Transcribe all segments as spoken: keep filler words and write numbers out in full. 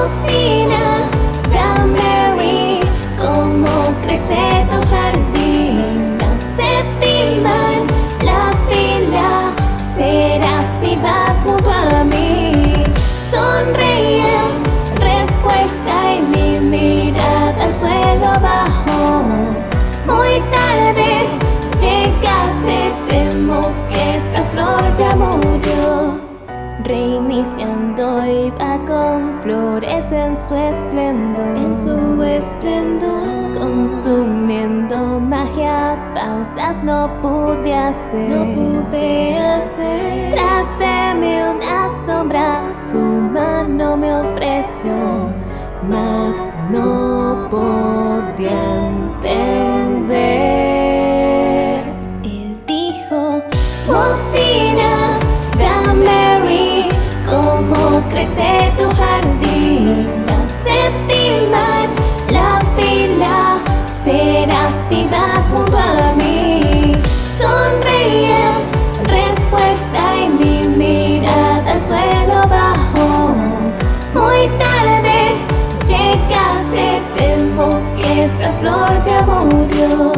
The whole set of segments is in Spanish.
Faustina, Mary, cómo crece tu jardín. La séptima en la fila será si vas junto a mí. Sonreí en respuesta y mi mirada al suelo bajó. Muy tarde llegaste, temo que esta flor ya murió. Reiniciando iba con flores en su esplendor, en su esplendor, consumiendo magia, pausas no pude hacer, no pude hacer. Tras de mí una sombra, su mano me ofreció, mas no podía entender. Él dijo: Faustina, Mary, cómo crece tu jardín. La séptima en la fila será si vas junto a mí. Sonreí en respuesta y mi mirada al suelo bajó. Muy tarde llegaste, temo que esta flor ya murió.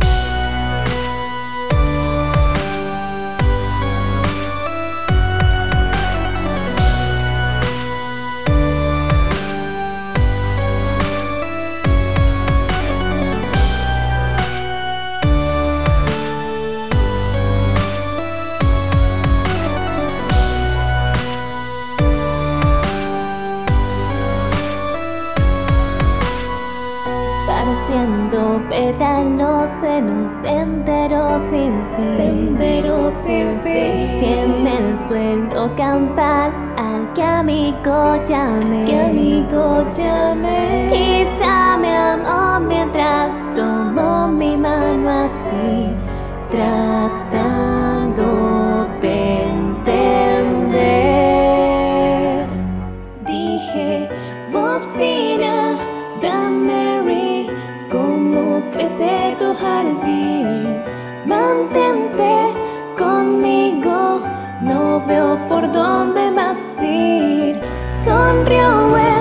Esparciendo pétalos en un sendero sin fin, sendero sin fin. Dejé en el suelo campal al que amigo llamé, al que amigo llamé. Quizá me amó mientras tomó mi mano así, tratando de entender. Dije: Faustina, Mary, cómo crece tu jardín. Mantente conmigo, no veo por dónde más ir. Sonrió él.